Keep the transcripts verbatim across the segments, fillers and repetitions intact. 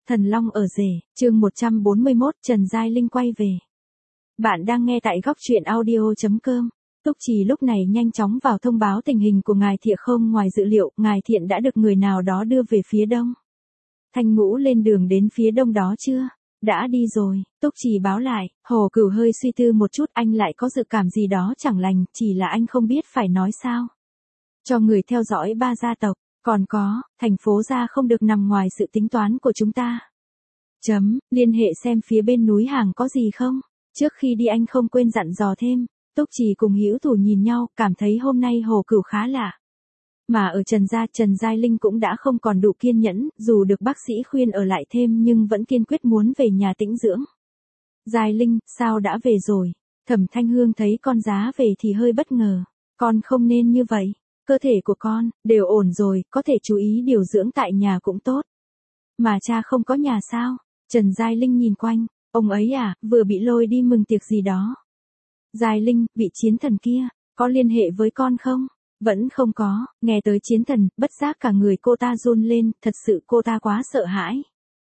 Thần Long ở rể, chương một trăm bốn mươi mốt, Trần Giai Linh quay về. Bạn đang nghe tại góc truyện audio chấm com. Túc Trì lúc này nhanh chóng vào thông báo tình hình của ngài Thiện. Không ngoài dự liệu, ngài Thiện đã được người nào đó đưa về phía đông. Thanh Ngũ lên đường đến phía đông đó chưa? Đã đi rồi, Túc Trì báo lại. Hồ Cửu hơi suy tư một chút, anh lại có dự cảm gì đó chẳng lành, chỉ là anh không biết phải nói sao. Cho người theo dõi ba gia tộc. Còn có, thành phố gia không được nằm ngoài sự tính toán của chúng ta. Chấm, liên hệ xem phía bên núi hàng có gì không? Trước khi đi anh không quên dặn dò thêm. Túc Trì cùng Hữu Thủ nhìn nhau, cảm thấy hôm nay Hồ Cửu khá lạ. Mà ở Trần gia, Trần Giai Linh cũng đã không còn đủ kiên nhẫn, dù được bác sĩ khuyên ở lại thêm nhưng vẫn kiên quyết muốn về nhà tĩnh dưỡng. Giai Linh, sao đã về rồi? Thẩm Thanh Hương thấy con giá về thì hơi bất ngờ. Con không nên như vậy. Cơ thể của con, đều ổn rồi, có thể chú ý điều dưỡng tại nhà cũng tốt. Mà cha không có nhà sao? Trần Giai Linh nhìn quanh, ông ấy à, vừa bị lôi đi mừng tiệc gì đó. Giai Linh, vị chiến thần kia, có liên hệ với con không? Vẫn không có, nghe tới chiến thần, bất giác cả người cô ta run lên, thật sự cô ta quá sợ hãi.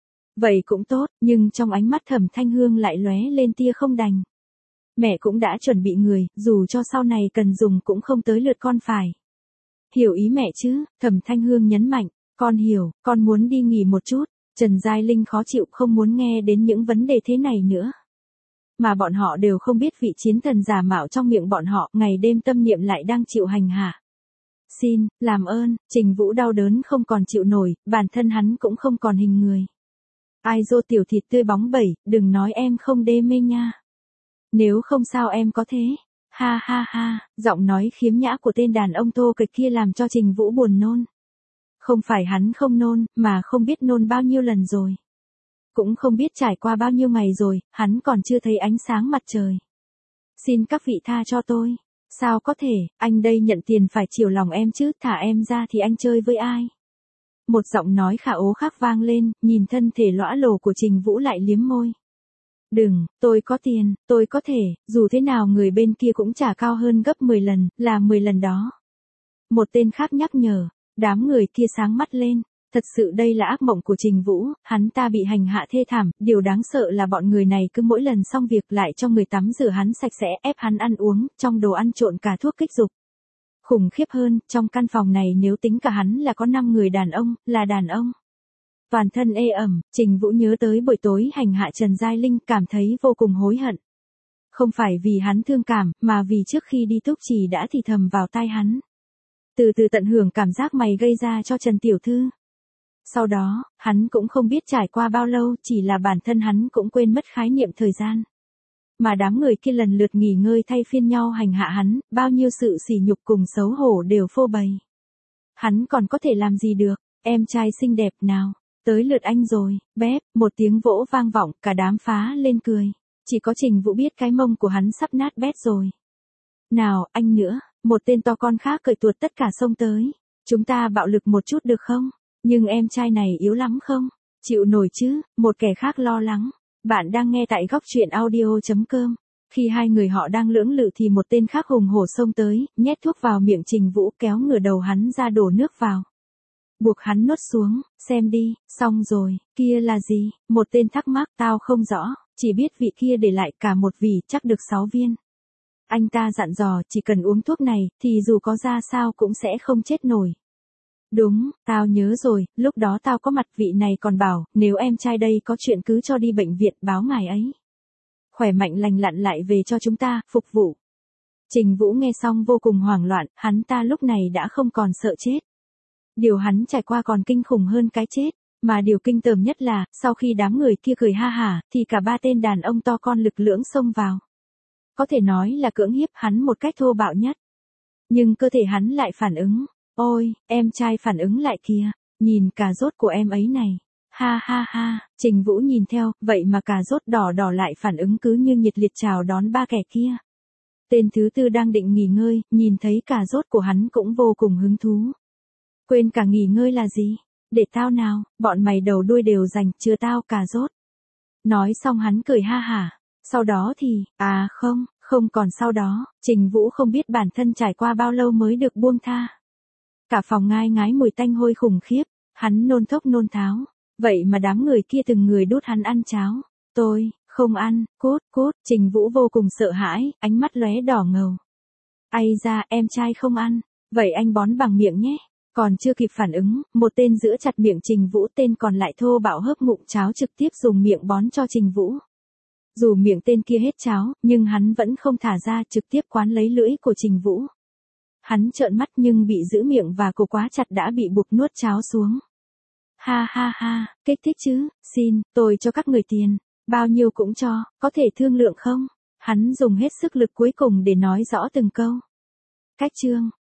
Vậy cũng tốt, nhưng trong ánh mắt Thẩm Thanh Hương lại lóe lên tia không đành. Mẹ cũng đã chuẩn bị người, dù cho sau này cần dùng cũng không tới lượt con phải. Hiểu ý mẹ chứ, Thẩm Thanh Hương nhấn mạnh, con hiểu, con muốn đi nghỉ một chút. Trần Giai Linh khó chịu không muốn nghe đến những vấn đề thế này nữa. Mà bọn họ đều không biết vị chiến thần giả mạo trong miệng bọn họ ngày đêm tâm niệm lại đang chịu hành hạ. Xin, làm ơn, Trình Vũ đau đớn không còn chịu nổi, bản thân hắn cũng không còn hình người. Ai dô tiểu thịt tươi bóng bẩy, đừng nói em không đê mê nha. Nếu không sao em có thế. Ha ha ha, giọng nói khiếm nhã của tên đàn ông thô kệch kia làm cho Trình Vũ buồn nôn. Không phải hắn không nôn, mà không biết nôn bao nhiêu lần rồi. Cũng không biết trải qua bao nhiêu ngày rồi, hắn còn chưa thấy ánh sáng mặt trời. Xin các vị tha cho tôi. Sao có thể, anh đây nhận tiền phải chiều lòng em chứ, thả em ra thì anh chơi với ai? Một giọng nói khả ố khác vang lên, nhìn thân thể lõa lồ của Trình Vũ lại liếm môi. Đừng, tôi có tiền, tôi có thể, dù thế nào người bên kia cũng trả cao hơn gấp mười lần, là mười lần đó. Một tên khác nhắc nhở, đám người kia sáng mắt lên, thật sự đây là ác mộng của Trình Vũ, hắn ta bị hành hạ thê thảm, điều đáng sợ là bọn người này cứ mỗi lần xong việc lại cho người tắm rửa hắn sạch sẽ, ép hắn ăn uống, trong đồ ăn trộn cả thuốc kích dục. Khủng khiếp hơn, trong căn phòng này nếu tính cả hắn là có năm người đàn ông, là đàn ông. Toàn thân ê ẩm, Trình Vũ nhớ tới buổi tối hành hạ Trần Giai Linh, cảm thấy vô cùng hối hận. Không phải vì hắn thương cảm, mà vì trước khi đi Túc Trì đã thì thầm vào tai hắn. Từ từ tận hưởng cảm giác mày gây ra cho Trần Tiểu Thư. Sau đó, hắn cũng không biết trải qua bao lâu, chỉ là bản thân hắn cũng quên mất khái niệm thời gian. Mà đám người kia lần lượt nghỉ ngơi thay phiên nhau hành hạ hắn, bao nhiêu sự sỉ nhục cùng xấu hổ đều phô bày. Hắn còn có thể làm gì được, em trai xinh đẹp nào. Tới lượt anh rồi, bép, một tiếng vỗ vang vọng, cả đám phá lên cười. Chỉ có Trình Vũ biết cái mông của hắn sắp nát bét rồi. Nào, anh nữa, một tên to con khác cởi tuột tất cả xông tới. Chúng ta bạo lực một chút được không? Nhưng em trai này yếu lắm không? Chịu nổi chứ, một kẻ khác lo lắng. Bạn đang nghe tại góc truyện audio chấm com. Khi hai người họ đang lưỡng lự thì một tên khác hùng hổ xông tới, nhét thuốc vào miệng Trình Vũ, kéo ngửa đầu hắn ra đổ nước vào. Buộc hắn nuốt xuống, xem đi, xong rồi, kia là gì? Một tên thắc mắc, tao không rõ, chỉ biết vị kia để lại cả một vỉ, chắc được sáu viên. Anh ta dặn dò, chỉ cần uống thuốc này, thì dù có ra sao cũng sẽ không chết nổi. Đúng, tao nhớ rồi, lúc đó tao có mặt vị này còn bảo, nếu em trai đây có chuyện cứ cho đi bệnh viện báo ngài ấy. Khỏe mạnh lành lặn lại về cho chúng ta, phục vụ. Trình Vũ nghe xong vô cùng hoảng loạn, hắn ta lúc này đã không còn sợ chết. Điều hắn trải qua còn kinh khủng hơn cái chết, mà điều kinh tởm nhất là, sau khi đám người kia cười ha hả, thì cả ba tên đàn ông to con lực lưỡng xông vào. Có thể nói là cưỡng hiếp hắn một cách thô bạo nhất. Nhưng cơ thể hắn lại phản ứng, ôi, em trai phản ứng lại kìa, nhìn cà rốt của em ấy này. Ha ha ha, Trình Vũ nhìn theo, vậy mà cà rốt đỏ đỏ lại phản ứng cứ như nhiệt liệt chào đón ba kẻ kia. Tên thứ tư đang định nghỉ ngơi, nhìn thấy cà rốt của hắn cũng vô cùng hứng thú. Quên cả nghỉ ngơi là gì? Để tao nào, bọn mày đầu đuôi đều dành, chừa tao cà rốt. Nói xong hắn cười ha hả. Sau đó thì, à không, không còn sau đó, Trình Vũ không biết bản thân trải qua bao lâu mới được buông tha. Cả phòng ngai ngái mùi tanh hôi khủng khiếp, hắn nôn thốc nôn tháo. Vậy mà đám người kia từng người đút hắn ăn cháo. Tôi, không ăn, cốt, cốt, Trình Vũ vô cùng sợ hãi, ánh mắt lóe đỏ ngầu. Ai ra, em trai không ăn, vậy anh bón bằng miệng nhé. Còn chưa kịp phản ứng, một tên giữ chặt miệng Trình Vũ, tên còn lại thô bạo hớp ngụm cháo trực tiếp dùng miệng bón cho Trình Vũ. Dù miệng tên kia hết cháo, nhưng hắn vẫn không thả ra, trực tiếp quán lấy lưỡi của Trình Vũ. Hắn trợn mắt nhưng bị giữ miệng và cổ quá chặt đã bị buộc nuốt cháo xuống. Ha ha ha, kích thích chứ, xin, tôi cho các người tiền, bao nhiêu cũng cho, có thể thương lượng không? Hắn dùng hết sức lực cuối cùng để nói rõ từng câu. Cách chương